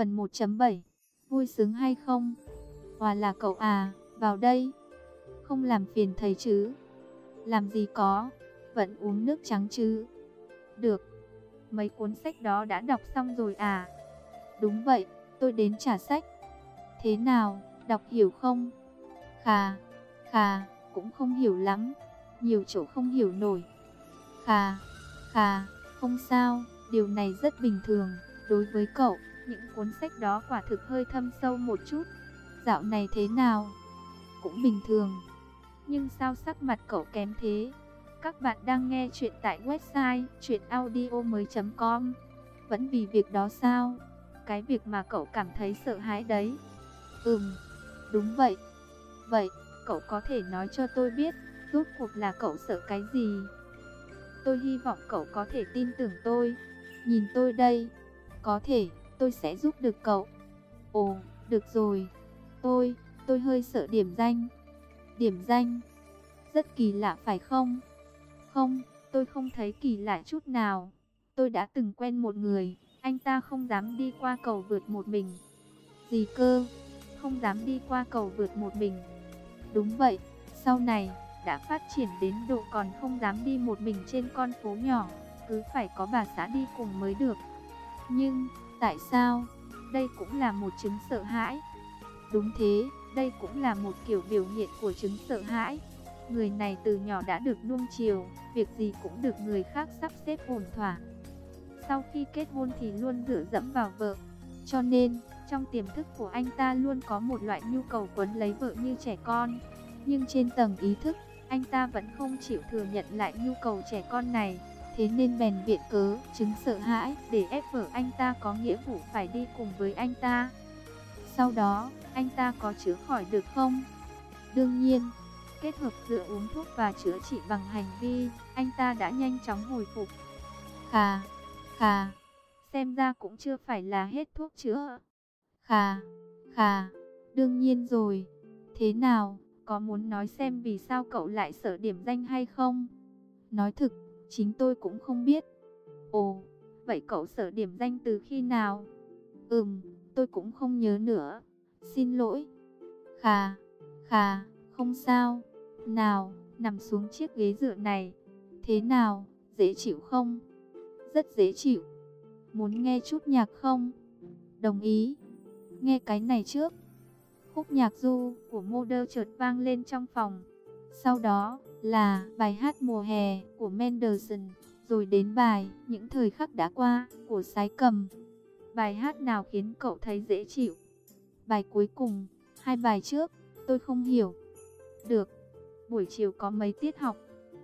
Phần 1.7. Vui sướng hay không? Hòa là cậu à, vào đây. Không làm phiền thầy chứ? Làm gì có, vẫn uống nước trắng chứ? Được, mấy cuốn sách đó đã đọc xong rồi à? Đúng vậy, tôi đến trả sách. Thế nào, đọc hiểu không? Khà, khà, cũng không hiểu lắm, nhiều chỗ không hiểu nổi. Khà, khà, không sao, điều này rất bình thường. Đối với cậu, những cuốn sách đó quả thực hơi thâm sâu một chút. Dạo này thế nào? Cũng bình thường. Nhưng sao sắc mặt cậu kém thế? Các bạn đang nghe chuyện tại website chuyenaudio.com. Vẫn vì việc đó sao? Cái việc mà cậu cảm thấy sợ hãi đấy. Đúng vậy. Vậy, cậu có thể nói cho tôi biết, rốt cuộc là cậu sợ cái gì? Tôi hy vọng cậu có thể tin tưởng tôi. Nhìn tôi đây. Có thể, tôi sẽ giúp được cậu. Ồ, được rồi. Tôi hơi sợ điểm danh. Điểm danh? Rất kỳ lạ phải không? Không, tôi không thấy kỳ lạ chút nào. Tôi đã từng quen một người, anh ta không dám đi qua cầu vượt một mình. Gì cơ? Không dám đi qua cầu vượt một mình. Đúng vậy, sau này, đã phát triển đến độ còn không dám đi một mình trên con phố nhỏ, cứ phải có bà xã đi cùng mới được. Nhưng, tại sao? Đây cũng là một chứng sợ hãi. Đúng thế, đây cũng là một kiểu biểu hiện của chứng sợ hãi. Người này từ nhỏ đã được nuông chiều, việc gì cũng được người khác sắp xếp ổn thỏa. Sau khi kết hôn thì luôn dựa dẫm vào vợ. Cho nên, trong tiềm thức của anh ta luôn có một loại nhu cầu quấn lấy vợ như trẻ con. Nhưng trên tầng ý thức, anh ta vẫn không chịu thừa nhận lại nhu cầu trẻ con này. Thế nên bèn viện cớ chứng sợ hãi để ép vợ anh ta có nghĩa vụ phải đi cùng với anh ta. Sau đó, anh ta có chữa khỏi được không? Đương nhiên, kết hợp giữa uống thuốc và chữa trị bằng hành vi, anh ta đã nhanh chóng hồi phục. Khà, khà, xem ra cũng chưa phải là hết thuốc chữa. Khà, khà, đương nhiên rồi. Thế nào, có muốn nói xem vì sao cậu lại sợ điểm danh hay không? Nói thực, chính tôi cũng không biết. Ồ, vậy cậu sợ điểm danh từ khi nào? Tôi cũng không nhớ nữa. Xin lỗi. Khà, khà, không sao. Nào, nằm xuống chiếc ghế dựa này. Thế nào, dễ chịu không? Rất dễ chịu. Muốn nghe chút nhạc không? Đồng ý. Nghe cái này trước. Khúc nhạc ru của Mother chợt vang lên trong phòng. Sau đó là bài hát Mùa hè của Mendelssohn. Rồi đến bài Những thời khắc đã qua của Sái Cầm. Bài hát nào khiến cậu thấy dễ chịu? Bài cuối cùng, hai bài trước, tôi không hiểu. Được, buổi chiều có mấy tiết học?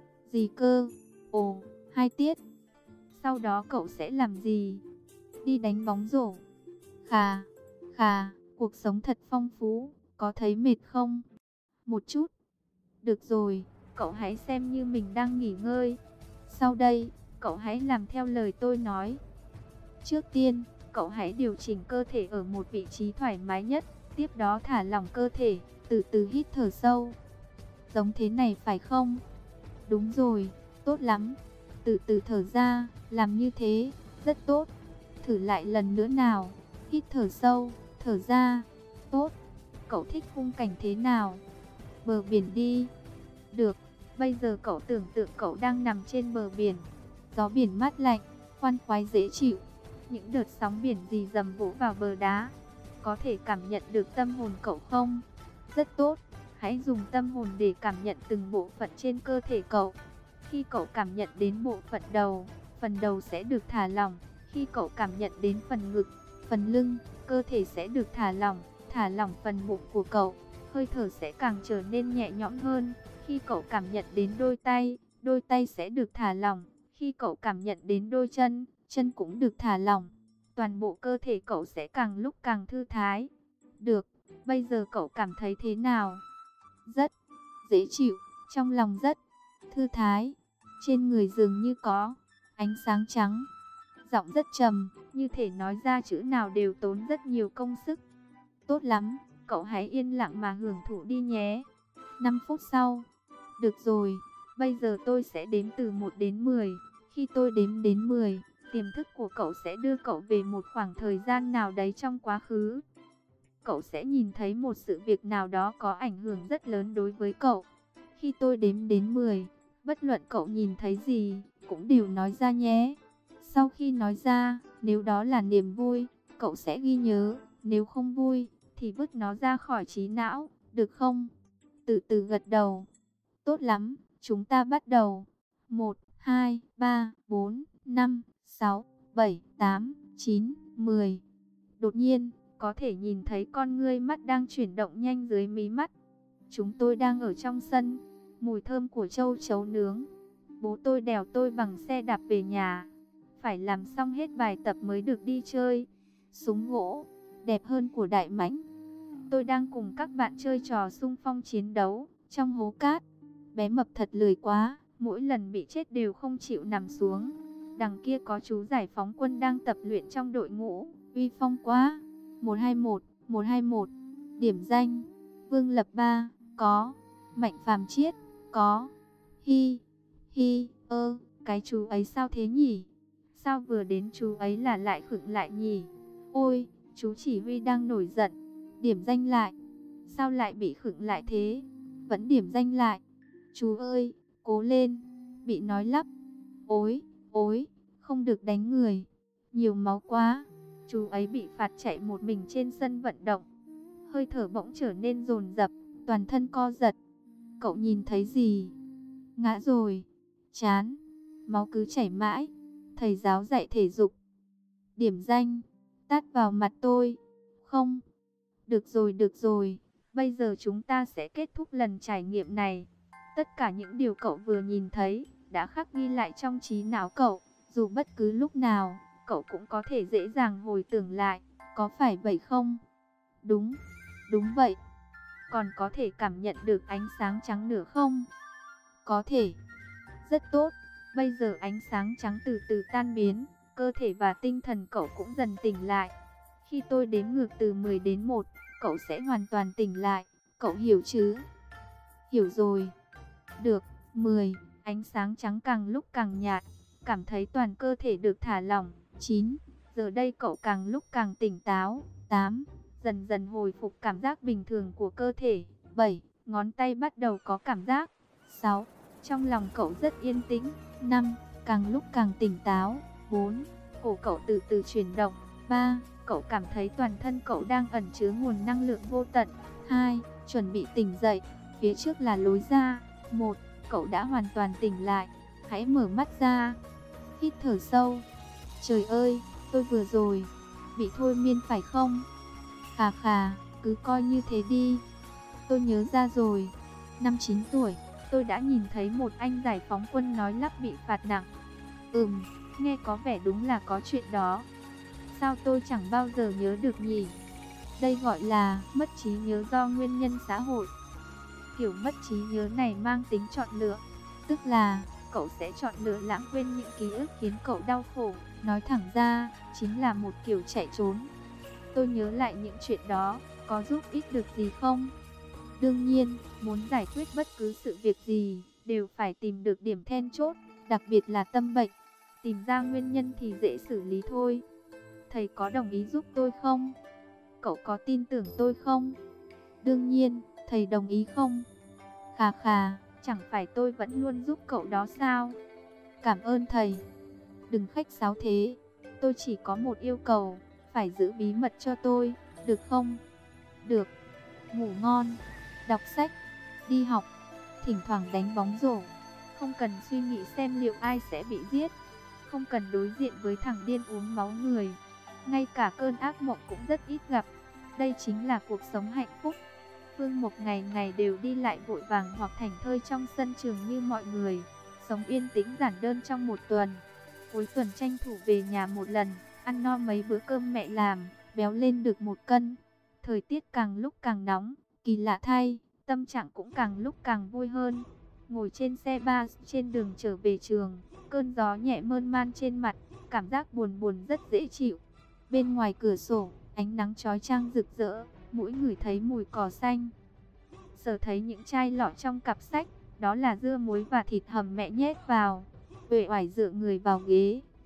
Gì cơ? Ồ, 2 tiết. Sau đó cậu sẽ làm gì? Đi đánh bóng rổ. Khà, khà, cuộc sống thật phong phú, có thấy mệt không? Một chút. Được rồi, cậu hãy xem như mình đang nghỉ ngơi. Sau đây, cậu hãy làm theo lời tôi nói. Trước tiên, cậu hãy điều chỉnh cơ thể ở một vị trí thoải mái nhất. Tiếp đó thả lỏng cơ thể, từ từ hít thở sâu. Giống thế này phải không? Đúng rồi, tốt lắm. Từ từ thở ra, làm như thế, rất tốt. Thử lại lần nữa nào. Hít thở sâu, thở ra. Tốt. Cậu thích khung cảnh thế nào? Bờ biển đi. Được, bây giờ cậu tưởng tượng cậu đang nằm trên bờ biển. Gió biển mát lạnh, khoan khoái dễ chịu. Những đợt sóng biển rì rầm vỗ vào bờ đá. Có thể cảm nhận được tâm hồn cậu không? Rất tốt. Hãy dùng tâm hồn để cảm nhận từng bộ phận trên cơ thể cậu. Khi cậu cảm nhận đến bộ phận đầu, phần đầu sẽ được thả lỏng. Khi cậu cảm nhận đến phần ngực, phần lưng, cơ thể sẽ được thả lỏng phần bụng của cậu. Hơi thở sẽ càng trở nên nhẹ nhõm hơn. Khi cậu cảm nhận đến đôi tay sẽ được thả lỏng. Khi cậu cảm nhận đến đôi chân, chân cũng được thả lỏng. Toàn bộ cơ thể cậu sẽ càng lúc càng thư thái. Được, bây giờ cậu cảm thấy thế nào? Rất dễ chịu, trong lòng rất thư thái. Trên người dường như có ánh sáng trắng. Giọng rất trầm, như thể nói ra chữ nào đều tốn rất nhiều công sức. Tốt lắm, cậu hãy yên lặng mà hưởng thụ đi nhé. 5 phút sau. Được rồi, bây giờ tôi sẽ đếm từ 1 đến 10. Khi tôi đếm đến 10, Tiềm thức của cậu sẽ đưa cậu về một khoảng thời gian nào đấy trong quá khứ. Cậu sẽ nhìn thấy một sự việc nào đó có ảnh hưởng rất lớn đối với cậu. Khi tôi đếm đến 10, bất luận cậu nhìn thấy gì, cũng đều nói ra nhé. Sau khi nói ra, nếu đó là niềm vui, cậu sẽ ghi nhớ. Nếu không vui, thì vứt nó ra khỏi trí não, được không? Từ từ gật đầu. Tốt lắm, chúng ta bắt đầu. 1, 2, 3, 4, 5, 6, 7, 8, 9, 10. Đột nhiên, có thể nhìn thấy con ngươi mắt đang chuyển động nhanh dưới mí mắt. Chúng tôi đang ở trong sân, mùi thơm của châu chấu nướng. Bố tôi đèo tôi bằng xe đạp về nhà. Phải làm xong hết bài tập mới được đi chơi. Súng gỗ, đẹp hơn của Đại Mãnh. Tôi đang cùng các bạn chơi trò xung phong chiến đấu, trong hố cát. Bé mập thật lười quá, mỗi lần bị chết đều không chịu nằm xuống. Đằng kia có chú giải phóng quân đang tập luyện trong đội ngũ, uy phong quá. 121, 121, điểm danh. Vương Lập Ba, có. Mạnh Phàm Chiết, có. Hi, hi, cái chú ấy sao thế nhỉ? Sao vừa đến chú ấy là lại khựng lại nhỉ? Ôi, chú chỉ huy đang nổi giận. Điểm danh lại. Sao lại bị khựng lại thế? Vẫn điểm danh lại. Chú ơi, cố lên. Bị nói lắp. Ôi, ôi, không được đánh người. Nhiều máu quá. Chú ấy bị phạt chạy một mình trên sân vận động. Hơi thở bỗng trở nên dồn dập, toàn thân co giật. Cậu nhìn thấy gì? Ngã rồi. Chán. Máu cứ chảy mãi. Thầy giáo dạy thể dục. Điểm danh. Tát vào mặt tôi. Không. Được rồi. Bây giờ chúng ta sẽ kết thúc lần trải nghiệm này. Tất cả những điều cậu vừa nhìn thấy đã khắc ghi lại trong trí não cậu. Dù bất cứ lúc nào, cậu cũng có thể dễ dàng hồi tưởng lại. Có phải vậy không? Đúng, đúng vậy. Còn có thể cảm nhận được ánh sáng trắng nữa không? Có thể. Rất tốt. Bây giờ ánh sáng trắng từ từ tan biến, cơ thể và tinh thần cậu cũng dần tỉnh lại. Khi tôi đếm ngược từ 10 đến 1, cậu sẽ hoàn toàn tỉnh lại. Cậu hiểu chứ? Hiểu rồi. Được, 10, ánh sáng trắng càng lúc càng nhạt, cảm thấy toàn cơ thể được thả lỏng. 9, giờ đây cậu càng lúc càng tỉnh táo. 8, dần dần hồi phục cảm giác bình thường của cơ thể. 7, ngón tay bắt đầu có cảm giác. 6, trong lòng cậu rất yên tĩnh. 5, càng lúc càng tỉnh táo. 4, cổ cậu từ từ chuyển động. 3, cậu cảm thấy toàn thân cậu đang ẩn chứa nguồn năng lượng vô tận. 2, chuẩn bị tỉnh dậy, phía trước là lối ra. 1, cậu đã hoàn toàn tỉnh lại, hãy mở mắt ra. Hít thở sâu. Trời ơi, tôi vừa rồi bị thôi miên phải không? Khà khà, cứ coi như thế đi. Tôi nhớ ra rồi, năm 9 tuổi, tôi đã nhìn thấy một anh giải phóng quân nói lắp bị phạt nặng. Nghe có vẻ đúng là có chuyện đó. Sao tôi chẳng bao giờ nhớ được nhỉ? Đây gọi là mất trí nhớ do nguyên nhân xã hội. Kiểu mất trí nhớ này mang tính chọn lựa, tức là cậu sẽ chọn lựa lãng quên những ký ức khiến cậu đau khổ. Nói thẳng ra, chính là một kiểu chạy trốn. Tôi nhớ lại những chuyện đó, có giúp ích được gì không? Đương nhiên, muốn giải quyết bất cứ sự việc gì, đều phải tìm được điểm then chốt, đặc biệt là tâm bệnh. Tìm ra nguyên nhân thì dễ xử lý thôi. Thầy có đồng ý giúp tôi không? Cậu có tin tưởng tôi không? Đương nhiên, thầy đồng ý không? Khà khà, chẳng phải tôi vẫn luôn giúp cậu đó sao? Cảm ơn thầy. Đừng khách sáo thế. Tôi chỉ có một yêu cầu, phải giữ bí mật cho tôi, được không? Được. Ngủ ngon, đọc sách, đi học, thỉnh thoảng đánh bóng rổ. Không cần suy nghĩ xem liệu ai sẽ bị giết. Không cần đối diện với thằng điên uống máu người. Ngay cả cơn ác mộng cũng rất ít gặp. Đây chính là cuộc sống hạnh phúc. Phương Mộc ngày ngày đều đi lại vội vàng hoặc thảnh thơi trong sân trường như mọi người. Sống yên tĩnh giản đơn trong một tuần. Cuối tuần tranh thủ về nhà một lần, ăn no mấy bữa cơm mẹ làm, béo lên được 1 cân. Thời tiết càng lúc càng nóng, kỳ lạ thay, tâm trạng cũng càng lúc càng vui hơn. Ngồi trên xe bus trên đường trở về trường, cơn gió nhẹ mơn man trên mặt, cảm giác buồn buồn rất dễ chịu. Bên ngoài cửa sổ, ánh nắng chói chang rực rỡ, mũi ngửi thấy mùi cỏ xanh. Sở thấy những chai lọ trong cặp sách, đó là dưa muối và thịt hầm mẹ nhét vào. Uể oải dựa người vào ghế,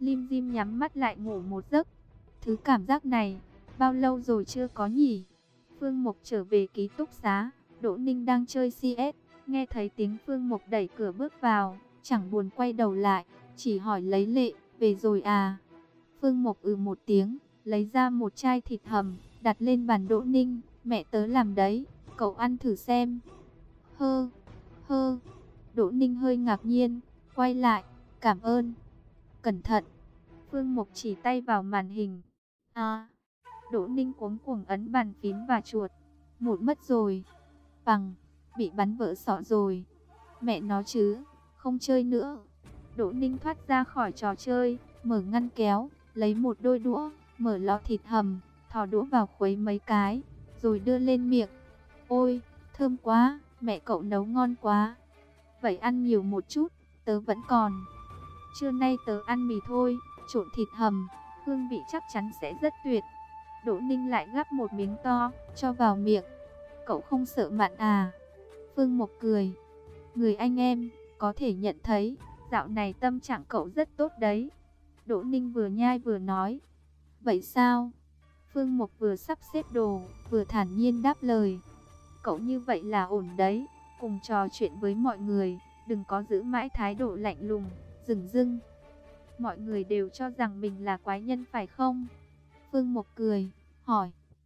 Lim Dim nhắm mắt lại ngủ một giấc. Thứ cảm giác này, bao lâu rồi chưa có nhỉ? Phương Mục trở về ký túc xá, Đỗ Ninh đang chơi CS, nghe thấy tiếng Phương Mục đẩy cửa bước vào, chẳng buồn quay đầu lại, chỉ hỏi lấy lệ, về rồi à? Phương Mục một tiếng, lấy ra một chai thịt hầm, đặt lên bàn Đỗ Ninh, mẹ tớ làm đấy, cậu ăn thử xem. Hơ, hơ, Đỗ Ninh hơi ngạc nhiên, quay lại, cảm ơn. Cẩn thận. Phương Mục chỉ tay vào màn hình. À, Đỗ Ninh cuống cuồng ấn bàn phím và chuột. Một mất rồi. Bằng, bị bắn vỡ sọ rồi. Mẹ nó chứ, không chơi nữa. Đỗ Ninh thoát ra khỏi trò chơi, mở ngăn kéo, lấy một đôi đũa, mở lọ thịt hầm, thò đũa vào khuấy mấy cái, rồi đưa lên miệng. Ôi, thơm quá, mẹ cậu nấu ngon quá. Vậy ăn nhiều một chút, tớ vẫn còn. Trưa nay tớ ăn mì thôi, trộn thịt hầm, hương vị chắc chắn sẽ rất tuyệt. Đỗ Ninh lại gắp một miếng to, cho vào miệng. Cậu không sợ mặn à? Phương Mộc cười. Người anh em, có thể nhận thấy, dạo này tâm trạng cậu rất tốt đấy. Đỗ Ninh vừa nhai vừa nói. Vậy sao? Phương Mộc vừa sắp xếp đồ, vừa thản nhiên đáp lời. Cậu như vậy là ổn đấy, cùng trò chuyện với mọi người, đừng có giữ mãi thái độ lạnh lùng, dửng dưng. Mọi người đều cho rằng mình là quái nhân phải không? Phương Mộc cười, hỏi.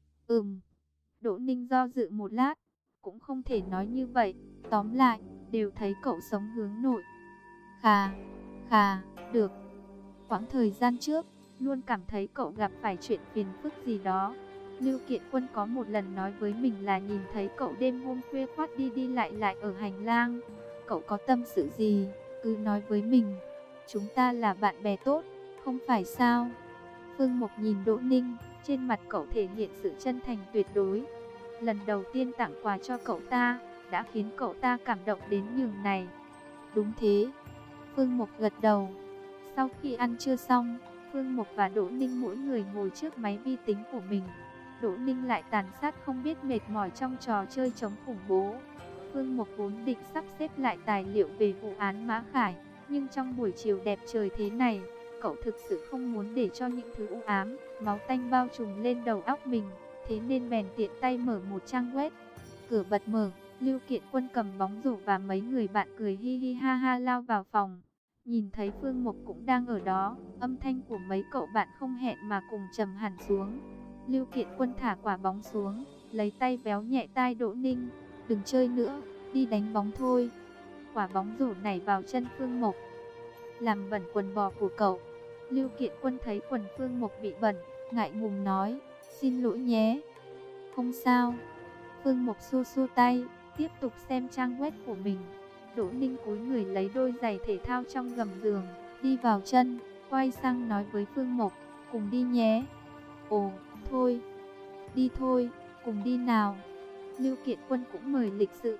Đỗ Ninh do dự một lát, cũng không thể nói như vậy, tóm lại, đều thấy cậu sống hướng nội. Khà, được. Quãng thời gian trước, luôn cảm thấy cậu gặp phải chuyện phiền phức gì đó. Lưu Kiện Quân có một lần nói với mình là nhìn thấy cậu đêm hôm khuya khoắt đi đi lại ở hành lang. Cậu có tâm sự gì, cứ nói với mình. Chúng ta là bạn bè tốt, không phải sao? Phương Mộc nhìn Đỗ Ninh, trên mặt cậu thể hiện sự chân thành tuyệt đối. Lần đầu tiên tặng quà cho cậu ta, đã khiến cậu ta cảm động đến nhường này. Đúng thế. Phương Mộc gật đầu. Sau khi ăn trưa xong, Phương Mộc và Đỗ Ninh mỗi người ngồi trước máy vi tính của mình. Đỗ Ninh lại tàn sát không biết mệt mỏi trong trò chơi chống khủng bố. Phương Mộc vốn định sắp xếp lại tài liệu về vụ án Mã Khải, nhưng trong buổi chiều đẹp trời thế này, cậu thực sự không muốn để cho những thứ u ám, máu tanh bao trùm lên đầu óc mình, thế nên bèn tiện tay mở một trang web. Cửa bật mở, Lưu Kiện Quân cầm bóng rổ và mấy người bạn cười hi hi ha ha lao vào phòng. Nhìn thấy Phương Mộc cũng đang ở đó, âm thanh của mấy cậu bạn không hẹn mà cùng trầm hẳn xuống. Lưu Kiện Quân thả quả bóng xuống, lấy tay véo nhẹ tai Đỗ Ninh. Đừng chơi nữa, đi đánh bóng thôi. Quả bóng rổ nảy vào chân Phương Mộc, làm bẩn quần bò của cậu. Lưu Kiện Quân thấy quần Phương Mộc bị bẩn, ngại ngùng nói, xin lỗi nhé. Không sao. Phương Mộc xua xua tay, tiếp tục xem trang web của mình. Đỗ Ninh cúi người lấy đôi giày thể thao trong gầm giường, đi vào chân, quay sang nói với Phương Mộc, cùng đi nhé. Ồ, thôi. Đi thôi, cùng đi nào. Lưu Kiện Quân cũng mời lịch sự.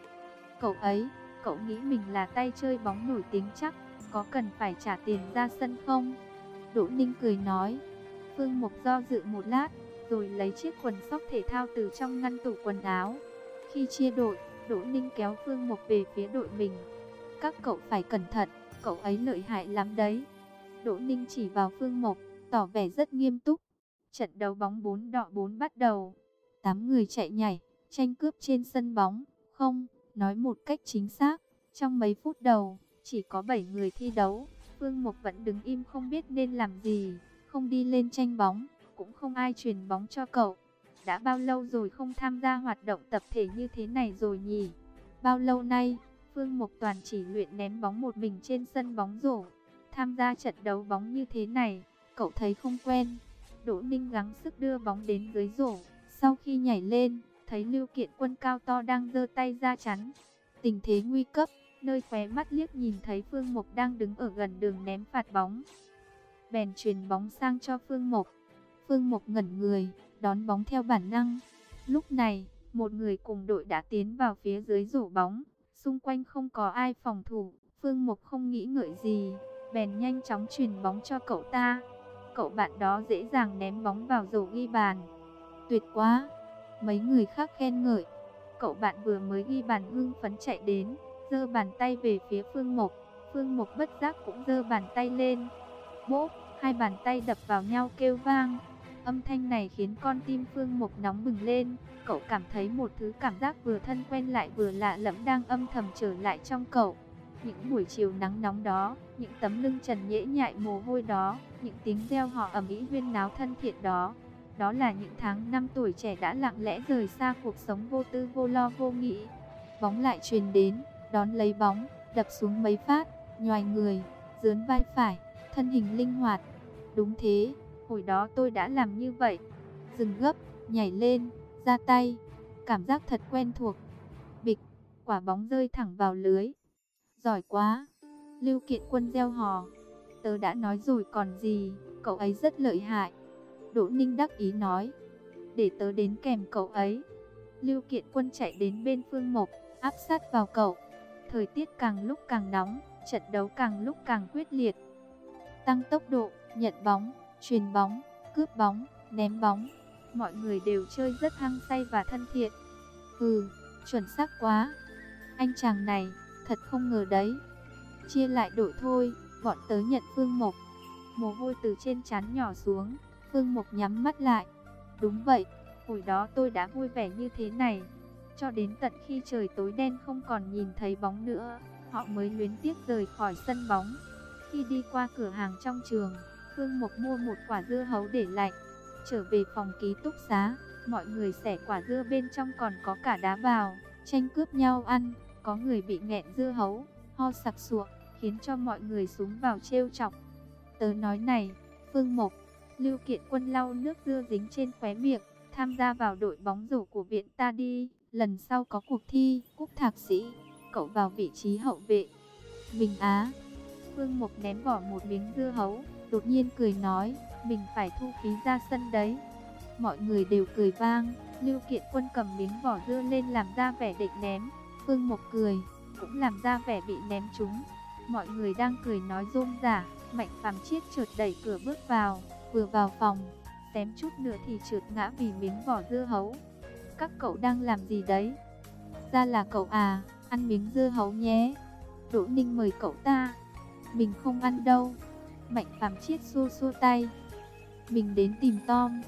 Cậu nghĩ mình là tay chơi bóng nổi tiếng chắc, có cần phải trả tiền ra sân không? Đỗ Ninh cười nói. Phương Mộc do dự một lát, rồi lấy chiếc quần sóc thể thao từ trong ngăn tủ quần áo. Khi chia đội, Đỗ Ninh kéo Phương Mộc về phía đội mình. Các cậu phải cẩn thận, cậu ấy lợi hại lắm đấy. Đỗ Ninh chỉ vào Phương Mộc, tỏ vẻ rất nghiêm túc. Trận đấu bóng 4 đọ 4 bắt đầu. 8 người chạy nhảy, tranh cướp trên sân bóng. Không, nói một cách chính xác, trong mấy phút đầu, chỉ có 7 người thi đấu. Phương Mộc vẫn đứng im không biết nên làm gì, không đi lên tranh bóng, cũng không ai truyền bóng cho cậu. Đã bao lâu rồi không tham gia hoạt động tập thể như thế này rồi nhỉ? Bao lâu nay, Phương Mộc toàn chỉ luyện ném bóng một mình trên sân bóng rổ. Tham gia trận đấu bóng như thế này, cậu thấy không quen. Đỗ Ninh gắng sức đưa bóng đến dưới rổ. Sau khi nhảy lên, thấy Lưu Kiện Quân cao to đang giơ tay ra chắn. Tình thế nguy cấp, nơi khóe mắt liếc nhìn thấy Phương Mộc đang đứng ở gần đường ném phạt bóng. Bèn truyền bóng sang cho Phương Mộc. Phương Mộc ngẩn người, đón bóng theo bản năng. Lúc này, một người cùng đội đã tiến vào phía dưới rổ bóng. Xung quanh không có ai phòng thủ. Phương Mộc không nghĩ ngợi gì, bèn nhanh chóng truyền bóng cho cậu ta. Cậu bạn đó dễ dàng ném bóng vào rổ ghi bàn. Tuyệt quá! Mấy người khác khen ngợi. Cậu bạn vừa mới ghi bàn hưng phấn chạy đến, giơ bàn tay về phía Phương Mộc. Phương Mộc bất giác cũng giơ bàn tay lên. Bốp! hai bàn tay đập vào nhau kêu vang. Âm thanh này khiến con tim Phương Mộc nóng bừng lên. Cậu cảm thấy một thứ cảm giác vừa thân quen lại vừa lạ lẫm đang âm thầm trở lại trong cậu. Những buổi chiều nắng nóng đó, những tấm lưng trần nhễ nhại mồ hôi đó, những tiếng reo hò ầm ĩ huyên náo thân thiện đó. Đó là những tháng năm tuổi trẻ đã lặng lẽ rời xa cuộc sống vô tư vô lo vô nghĩ. Bóng lại truyền đến, đón lấy bóng, đập xuống mấy phát, nhoài người, dướn vai phải, thân hình linh hoạt. Đúng thế, hồi đó tôi đã làm như vậy. Dừng gấp, nhảy lên, ra tay, cảm giác thật quen thuộc. Bịch, quả bóng rơi thẳng vào lưới. Giỏi quá, Lưu Kiện Quân reo hò. Tớ đã nói rồi còn gì, cậu ấy rất lợi hại. Đỗ Ninh đắc ý nói, để tớ đến kèm cậu ấy. Lưu Kiện Quân chạy đến bên Phương Mộc, áp sát vào cậu. Thời tiết càng lúc càng nóng, trận đấu càng lúc càng quyết liệt. Tăng tốc độ, nhận bóng, chuyền bóng, cướp bóng, ném bóng. Mọi người đều chơi rất hăng say và thân thiện. Chuẩn xác quá. Anh chàng này, thật không ngờ đấy. Chia lại đội thôi, bọn tớ nhận Phương Mộc. Mồ hôi từ trên trán nhỏ xuống, Phương Mộc nhắm mắt lại. Đúng vậy, hồi đó tôi đã vui vẻ như thế này. Cho đến tận khi trời tối đen không còn nhìn thấy bóng nữa, họ mới luyến tiếc rời khỏi sân bóng. Khi đi qua cửa hàng trong trường, Phương Mộc mua một quả dưa hấu để lạnh. Trở về phòng ký túc xá, mọi người xẻ quả dưa bên trong còn có cả đá vào, tranh cướp nhau ăn. Có người bị nghẹn dưa hấu, ho sặc sụa, khiến cho mọi người xúm vào trêu chọc. Tớ nói này, Phương Mộc, Lưu Kiện Quân lau nước dưa dính trên khóe miệng, tham gia vào đội bóng rổ của viện ta đi. Lần sau có cuộc thi, cúp thạc sĩ, cậu vào vị trí hậu vệ. Mình á. Phương Mộc ném bỏ một miếng dưa hấu, đột nhiên cười nói, mình phải thu phí ra sân đấy. Mọi người đều cười vang. Lưu Kiện Quân cầm miếng vỏ dưa lên làm ra vẻ định ném. Phương Mộc cười, cũng làm ra vẻ bị ném trúng. Mọi người đang cười nói rôm rả. Mạnh Phàm Chiết chợt đẩy cửa bước vào, vừa vào phòng, xém chút nữa thì trượt ngã vì miếng vỏ dưa hấu. Các cậu đang làm gì đấy? Ra là cậu à, ăn miếng dưa hấu nhé. Đỗ Ninh mời cậu ta. Mình không ăn đâu. Mạnh Phàm Chiết xua xua tay. Mình đến tìm Tom.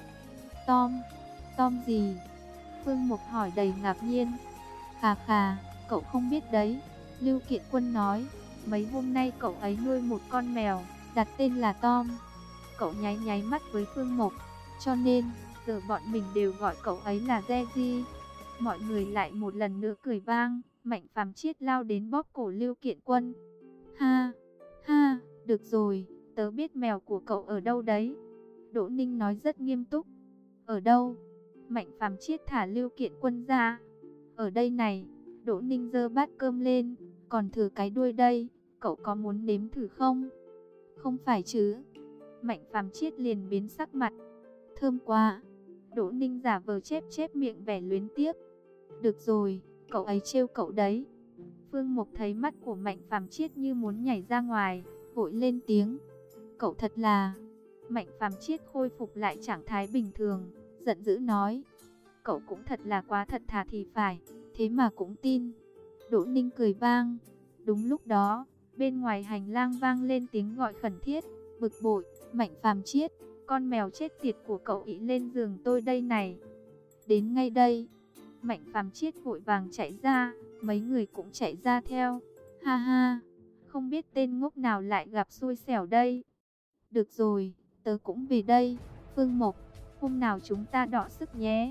Tom gì? Phương Mộc hỏi đầy ngạc nhiên. Khà khà, cậu không biết đấy. Lưu Kiện Quân nói, mấy hôm nay cậu ấy nuôi một con mèo, đặt tên là Tom. Cậu nháy nháy mắt với Phương Mộc, cho nên giờ bọn mình đều gọi cậu ấy là Geji. Mọi người lại một lần nữa cười vang. Mạnh Phàm Chiết lao đến bóp cổ Lưu Kiện Quân. Ha, ha, được rồi, tớ biết mèo của cậu ở đâu đấy. Đỗ Ninh nói rất nghiêm túc. Ở đâu? Mạnh Phàm Chiết thả Lưu Kiện Quân ra. Ở đây này. Đỗ Ninh giơ bát cơm lên. Còn thừa cái đuôi đây, cậu có muốn nếm thử không? Không phải chứ. Mạnh Phàm Chiết liền biến sắc mặt. Thơm quá. Đỗ Ninh giả vờ chép miệng vẻ luyến tiếc. Được rồi, cậu ấy trêu cậu đấy. Phương Mộc thấy mắt của Mạnh Phàm Chiết như muốn nhảy ra ngoài, vội lên tiếng. Cậu thật là... Mạnh Phàm Chiết khôi phục lại trạng thái bình thường, giận dữ nói. Cậu cũng thật là quá thật thà thì phải, thế mà cũng tin. Đỗ Ninh cười vang. Đúng lúc đó, bên ngoài hành lang vang lên tiếng gọi khẩn thiết, bực bội. Mạnh Phàm Chiết, con mèo chết tiệt của cậu ị lên giường tôi đây này. Đến ngay đây. Mạnh Phàm Chiết vội vàng chạy ra, mấy người cũng chạy ra theo. Ha ha, không biết tên ngốc nào lại gặp xui xẻo đây. Được rồi, tớ cũng về đây. Phương Mộc, hôm nào chúng ta đọ sức nhé.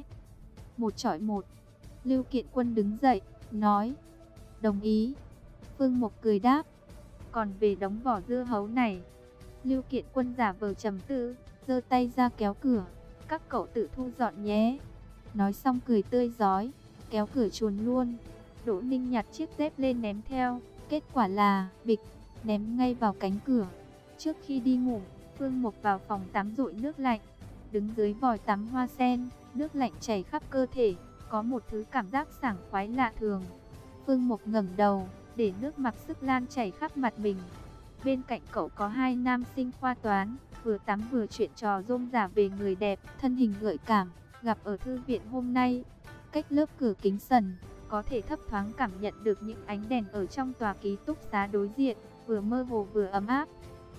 1-1. Lưu Kiện Quân đứng dậy, nói. Đồng ý. Phương Mộc cười đáp. Còn về đống vỏ dưa hấu này. Lưu Kiện Quân giả vờ trầm tư, giơ tay ra kéo cửa. Các cậu tự thu dọn nhé. Nói xong cười tươi rói, kéo cửa chuồn luôn. Đỗ Ninh nhặt chiếc dép lên ném theo. Kết quả là bịch, ném ngay vào cánh cửa. Trước khi đi ngủ, Phương Mộc vào phòng tắm dội nước lạnh. Đứng dưới vòi tắm hoa sen, nước lạnh chảy khắp cơ thể, có một thứ cảm giác sảng khoái lạ thường. Phương Mộc ngẩng đầu, để nước mặc sức lan chảy khắp mặt mình. Bên cạnh cậu có hai nam sinh khoa toán, vừa tắm vừa chuyện trò rôm rả về người đẹp, thân hình gợi cảm, gặp ở thư viện hôm nay. Cách lớp cửa kính sần, có thể thấp thoáng cảm nhận được những ánh đèn ở trong tòa ký túc xá đối diện, vừa mơ hồ vừa ấm áp.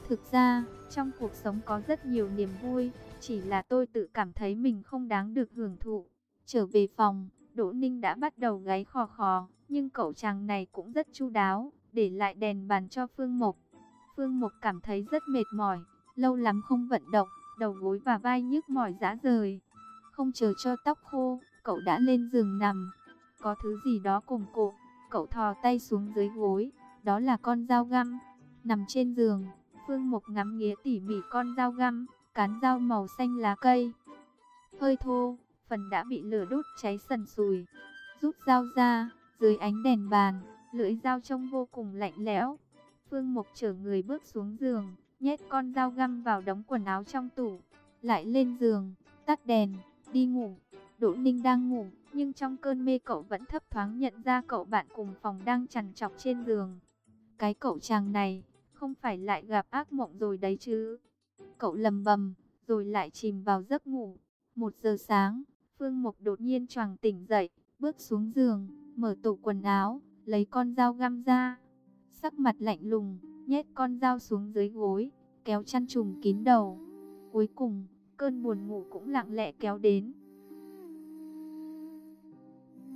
Thực ra, trong cuộc sống có rất nhiều niềm vui, chỉ là tôi tự cảm thấy mình không đáng được hưởng thụ. Trở về phòng, Đỗ Ninh đã bắt đầu gáy khò khò, nhưng cậu chàng này cũng rất chu đáo, để lại đèn bàn cho Phương Mộc. Phương Mộc cảm thấy rất mệt mỏi, lâu lắm không vận động, đầu gối và vai nhức mỏi rã rời. Không chờ cho tóc khô, cậu đã lên giường nằm. Có thứ gì đó cồm cộm, cậu thò tay xuống dưới gối, đó là con dao găm. Nằm trên giường, Phương Mộc ngắm nghía tỉ mỉ con dao găm, cán dao màu xanh lá cây. Hơi thô, phần đã bị lửa đốt cháy sần sùi. Rút dao ra, dưới ánh đèn bàn, lưỡi dao trông vô cùng lạnh lẽo. Phương Mộc chở người bước xuống giường, nhét con dao găm vào đống quần áo trong tủ. Lại lên giường, tắt đèn, đi ngủ. Đỗ Ninh đang ngủ, nhưng trong cơn mê cậu vẫn thấp thoáng nhận ra cậu bạn cùng phòng đang trằn trọc trên giường. Cái cậu chàng này, không phải lại gặp ác mộng rồi đấy chứ? Cậu lầm bầm, rồi lại chìm vào giấc ngủ. 1 giờ sáng, Phương Mộc đột nhiên choàng tỉnh dậy, bước xuống giường, mở tủ quần áo, lấy con dao găm ra. Sắc mặt lạnh lùng, nhét con dao xuống dưới gối, kéo chăn trùm kín đầu. Cuối cùng, cơn buồn ngủ cũng lặng lẽ kéo đến.